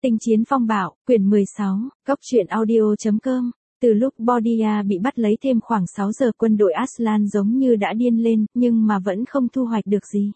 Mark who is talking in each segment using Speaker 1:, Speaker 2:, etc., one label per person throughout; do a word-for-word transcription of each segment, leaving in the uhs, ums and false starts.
Speaker 1: Tinh chiến phong bạo, quyển mười sáu, Cốc truyện audio chấm com. Từ lúc Bodia bị bắt lấy thêm khoảng sáu giờ, quân đội Aslan giống như đã điên lên, nhưng mà vẫn không thu hoạch được gì.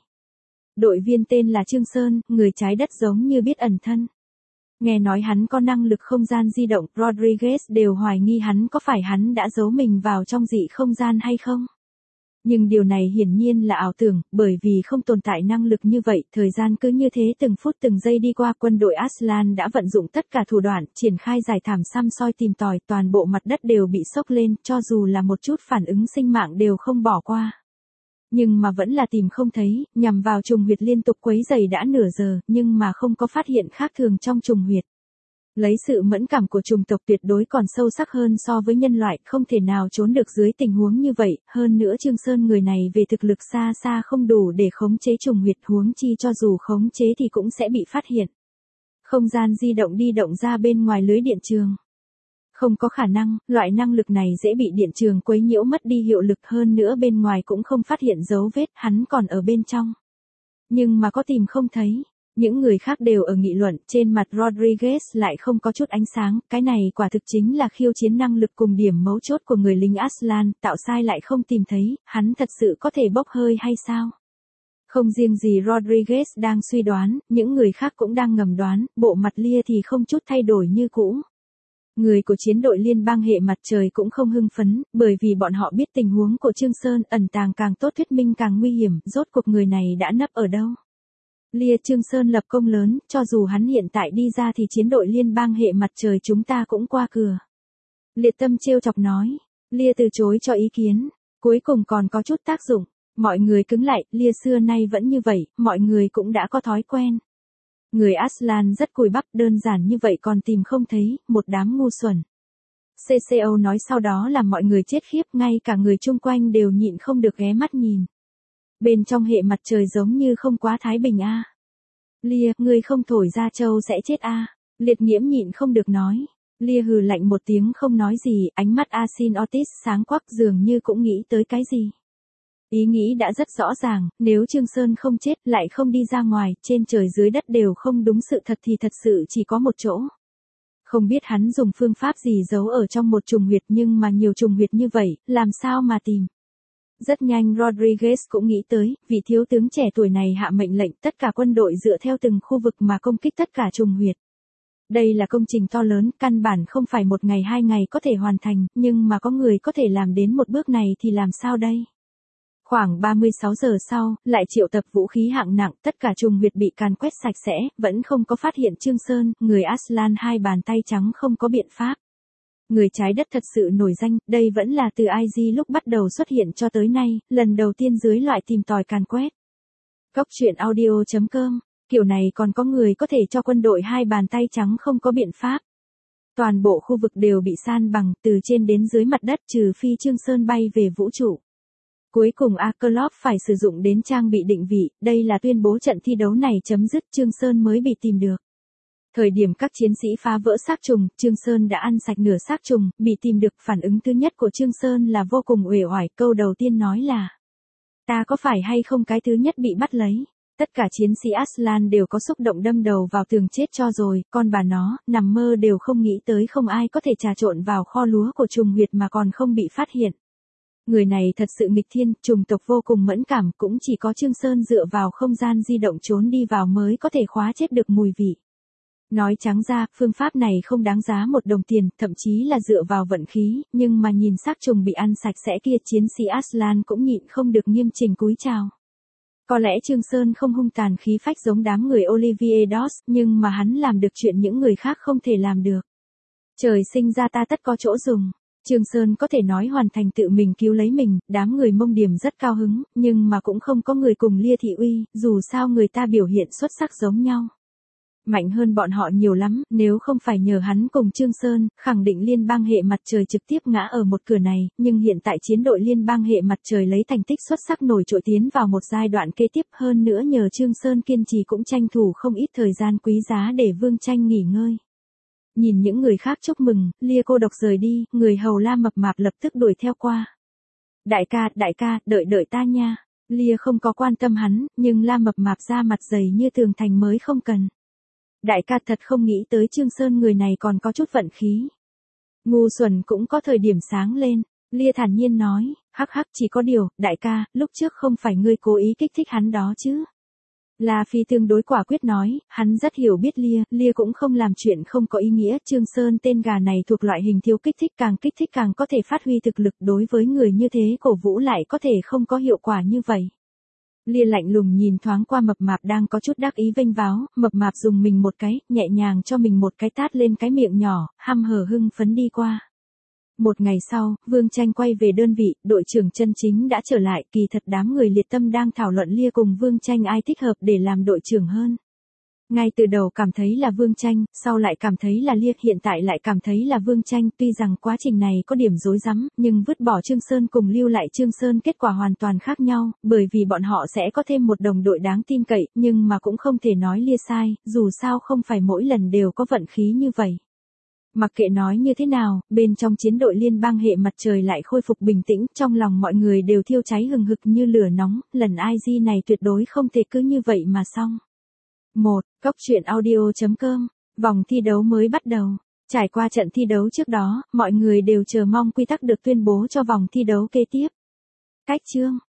Speaker 1: Đội viên tên là Trương Sơn, người trái đất giống như biết ẩn thân. Nghe nói hắn có năng lực không gian di động, Rodriguez đều hoài nghi hắn có phải hắn đã giấu mình vào trong dị không gian hay không. Nhưng điều này hiển nhiên là ảo tưởng, bởi vì không tồn tại năng lực như vậy, thời gian cứ như thế từng phút từng giây đi qua, quân đội Aslan đã vận dụng tất cả thủ đoạn, triển khai giải thảm xăm soi tìm tòi, toàn bộ mặt đất đều bị sốc lên, cho dù là một chút phản ứng sinh mạng đều không bỏ qua. Nhưng mà vẫn là tìm không thấy, nhằm vào trùng huyệt liên tục quấy rầy đã nửa giờ, nhưng mà không có phát hiện khác thường trong trùng huyệt. Lấy sự mẫn cảm của trùng tộc tuyệt đối còn sâu sắc hơn so với nhân loại, không thể nào trốn được dưới tình huống như vậy, hơn nữa Trương Sơn người này về thực lực xa xa không đủ để khống chế trùng huyệt, huống chi cho dù khống chế thì cũng sẽ bị phát hiện. Không gian di động đi động ra bên ngoài lưới điện trường. Không có khả năng, loại năng lực này dễ bị điện trường quấy nhiễu mất đi hiệu lực, hơn nữa bên ngoài cũng không phát hiện dấu vết, hắn còn ở bên trong. Nhưng mà có tìm không thấy. Những người khác đều ở nghị luận, trên mặt Rodriguez lại không có chút ánh sáng, cái này quả thực chính là khiêu chiến năng lực cùng điểm mấu chốt của người lính Aslan, tạo sai lại không tìm thấy, hắn thật sự có thể bốc hơi hay sao? Không riêng gì Rodriguez đang suy đoán, những người khác cũng đang ngầm đoán, bộ mặt Lia thì không chút thay đổi như cũ. Người của chiến đội liên bang hệ mặt trời cũng không hưng phấn, bởi vì bọn họ biết tình huống của Trương Sơn ẩn tàng càng tốt, thuyết minh càng nguy hiểm, rốt cuộc người này đã nấp ở đâu? Lia, Trương Sơn lập công lớn, cho dù hắn hiện tại đi ra thì chiến đội liên bang hệ mặt trời chúng ta cũng qua cửa. Liệt Tâm trêu chọc nói. Lia từ chối cho ý kiến. Cuối cùng còn có chút tác dụng. Mọi người cứng lại, Lia xưa nay vẫn như vậy, mọi người cũng đã có thói quen. Người Aslan rất cùi bắp, đơn giản như vậy còn tìm không thấy, một đám ngu xuẩn. xê xê o nói sau đó làm mọi người chết khiếp, ngay cả người chung quanh đều nhịn không được ghé mắt nhìn. Bên trong hệ mặt trời giống như không quá thái bình a. À. Lia, ngươi không thổi ra châu sẽ chết a. À. Liệt Nghiễm nhịn không được nói. Lia hừ lạnh một tiếng không nói gì, ánh mắt Asin Otis sáng quắc dường như cũng nghĩ tới cái gì. Ý nghĩ đã rất rõ ràng, nếu Trương Sơn không chết lại không đi ra ngoài, trên trời dưới đất đều không đúng sự thật thì thật sự chỉ có một chỗ. Không biết hắn dùng phương pháp gì giấu ở trong một trùng huyệt, nhưng mà nhiều trùng huyệt như vậy, làm sao mà tìm. Rất nhanh Rodriguez cũng nghĩ tới, vị thiếu tướng trẻ tuổi này hạ mệnh lệnh tất cả quân đội dựa theo từng khu vực mà công kích tất cả trùng huyệt. Đây là công trình to lớn, căn bản không phải một ngày hai ngày có thể hoàn thành, nhưng mà có người có thể làm đến một bước này thì làm sao đây? Khoảng ba mươi sáu giờ sau, lại triệu tập vũ khí hạng nặng, tất cả trùng huyệt bị càn quét sạch sẽ, vẫn không có phát hiện Trương Sơn, người Aslan hai bàn tay trắng không có biện pháp. Người trái đất thật sự nổi danh, đây vẫn là từ i giê lúc bắt đầu xuất hiện cho tới nay, lần đầu tiên dưới loại tìm tòi càn quét. Cốc truyện audio chấm com, kiểu này còn có người có thể cho quân đội hai bàn tay trắng không có biện pháp. Toàn bộ khu vực đều bị san bằng, từ trên đến dưới mặt đất trừ phi Trương Sơn bay về vũ trụ. Cuối cùng Akerlof phải sử dụng đến trang bị định vị, đây là tuyên bố trận thi đấu này chấm dứt, Trương Sơn mới bị tìm được. Thời điểm các chiến sĩ phá vỡ xác trùng, Trương Sơn đã ăn sạch nửa xác trùng, bị tìm được, phản ứng thứ nhất của Trương Sơn là vô cùng uể oải, câu đầu tiên nói là: ta có phải hay không cái thứ nhất bị bắt lấy? Tất cả chiến sĩ Aslan đều có xúc động đâm đầu vào tường chết cho rồi, con bà nó, nằm mơ đều không nghĩ tới không ai có thể trà trộn vào kho lúa của trùng huyệt mà còn không bị phát hiện. Người này thật sự nghịch thiên, trùng tộc vô cùng mẫn cảm, cũng chỉ có Trương Sơn dựa vào không gian di động trốn đi vào mới có thể khóa chết được mùi vị. Nói trắng ra, phương pháp này không đáng giá một đồng tiền, thậm chí là dựa vào vận khí, nhưng mà nhìn xác trùng bị ăn sạch sẽ kia, chiến sĩ Aslan cũng nhịn không được nghiêm chỉnh cúi chào. Có lẽ Trương Sơn không hung tàn khí phách giống đám người Olivier Doss, nhưng mà hắn làm được chuyện những người khác không thể làm được. Trời sinh ra ta tất có chỗ dùng. Trương Sơn có thể nói hoàn thành tự mình cứu lấy mình, đám người Mông Điểm rất cao hứng, nhưng mà cũng không có người cùng Lia Thị Uy, dù sao người ta biểu hiện xuất sắc giống nhau. Mạnh hơn bọn họ nhiều lắm, nếu không phải nhờ hắn cùng Trương Sơn, khẳng định liên bang hệ mặt trời trực tiếp ngã ở một cửa này, nhưng hiện tại chiến đội liên bang hệ mặt trời lấy thành tích xuất sắc nổi trội tiến vào một giai đoạn kế tiếp, hơn nữa nhờ Trương Sơn kiên trì cũng tranh thủ không ít thời gian quý giá để Vương Tranh nghỉ ngơi. Nhìn những người khác chúc mừng, Lia cô độc rời đi, người hầu La mập mạp lập tức đuổi theo qua. Đại ca, đại ca, đợi đợi ta nha. Lia không có quan tâm hắn, nhưng La mập mạp ra mặt dày như tường thành mới không cần. Đại ca thật không nghĩ tới Trương Sơn người này còn có chút vận khí. Ngu xuẩn cũng có thời điểm sáng lên, Lia thản nhiên nói, hắc hắc chỉ có điều, đại ca, lúc trước không phải ngươi cố ý kích thích hắn đó chứ. La Phi tương đối quả quyết nói, hắn rất hiểu biết Lia, Lia cũng không làm chuyện không có ý nghĩa, Trương Sơn tên gà này thuộc loại hình thiếu kích thích, càng kích thích càng có thể phát huy thực lực, đối với người như thế cổ vũ lại có thể không có hiệu quả như vậy. Lia lạnh lùng nhìn thoáng qua mập mạp đang có chút đắc ý vênh váo, mập mạp dùng mình một cái, nhẹ nhàng cho mình một cái tát lên cái miệng nhỏ, hăm hở hưng phấn đi qua. Một ngày sau, Vương Tranh quay về đơn vị, đội trưởng chân chính đã trở lại, kỳ thật đám người liệt tâm đang thảo luận Lia cùng Vương Tranh ai thích hợp để làm đội trưởng hơn. Ngay từ đầu cảm thấy là Vương Tranh, sau lại cảm thấy là Lia, hiện tại lại cảm thấy là Vương Tranh, tuy rằng quá trình này có điểm rối rắm, nhưng vứt bỏ Trương Sơn cùng lưu lại Trương Sơn kết quả hoàn toàn khác nhau, bởi vì bọn họ sẽ có thêm một đồng đội đáng tin cậy, nhưng mà cũng không thể nói Lia sai, dù sao không phải mỗi lần đều có vận khí như vậy. Mặc kệ nói như thế nào, bên trong chiến đội liên bang hệ mặt trời lại khôi phục bình tĩnh, trong lòng mọi người đều thiêu cháy hừng hực như lửa nóng, lần i giê này tuyệt đối không thể cứ như vậy mà xong. một. Góc truyện audio chấm com, vòng thi đấu mới bắt đầu. Trải qua trận thi đấu trước đó, mọi người đều chờ mong quy tắc được tuyên bố cho vòng thi đấu kế tiếp. Cách chương